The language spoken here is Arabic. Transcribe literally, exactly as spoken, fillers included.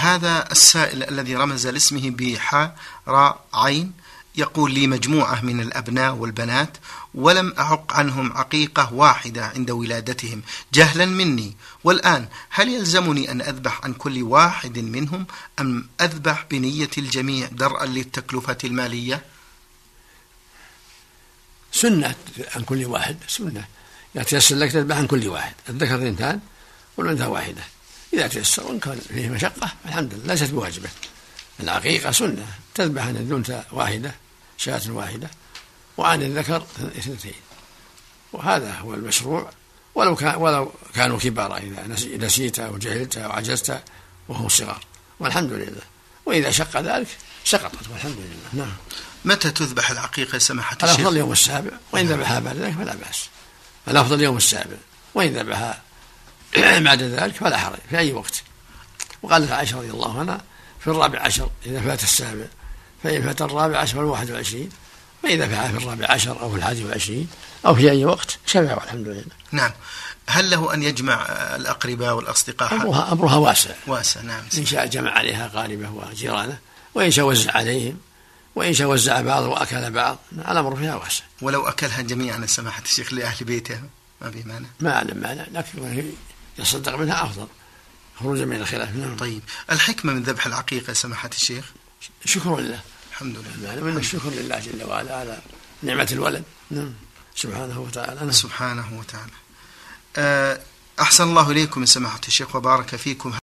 هذا السائل الذي رمز لاسمه بحاء راء عين يقول لي مجموعة من الأبناء والبنات ولم أعق عنهم عقيقة واحدة عند ولادتهم جهلا مني، والآن هل يلزمني أن أذبح عن كل واحد منهم أم أذبح بنية الجميع درءا للتكلفة المالية؟ سنة عن كل واحد، سنة إذا تيسر لك تذبح عن كل واحد، الذكر اثنتان والأنثى واحدة إذا تيسر، وإن كان فيه مشقة الحمد لله ليست بواجبة. العقيقة سنة، تذبح عن الأنثى واحدة شاة واحدة وعن الذكر اثنتين، وهذا هو المشروع، ولو كان ولو كانوا كبارا إذا نسيت أو جهلت أو عجزت وهم صغار، والحمد لله. وإذا شق ذلك سقطت والحمد لله. نعم. متى تذبح العقيقة سماحة الشيخ؟ الأفضل يوم السابع، وإن ذبحها بعد ذلك فلا بأس. الأفضل يوم السابع، وإن ذبحها بعد ذلك فلا حرج في أي وقت. وقالت عائشة رضي الله عنها في الرابع عشر إذا فات السابع، فإن فات الرابع عشر والواحد والعشرين، فإذا فعل في الرابع عشر أو في الحادي والعشرين أو في أي وقت شبع والحمد لله. نعم. هل له أن يجمع الأقرباء والأصدقاء؟ أمرها, أمرها واسع واسع. نعم. إن شاء جمع عليها قاربه وجيرانه، وإن شاء وزع عليهم، وإن شاء وزع بعض وأكل بعض، الأمر فيها واسع. ولو أكلها جميعا سماحة الشيخ لأهل بيته ما في مانع؟ ما أعلم مانع، لكن يصدق منها أفضل خروجا من الخلاف. نعم. طيب، الحكمة من ذبح العقيقة سماحة الشيخ؟ شكر لله، الحمد لله. من الشكر لله جل وعلا على نعمة الولد. نعم. سبحانه وتعالى. نعم. سبحانه وتعالى. أحسن الله إليكم سماحة الشيخ وبارك فيكم.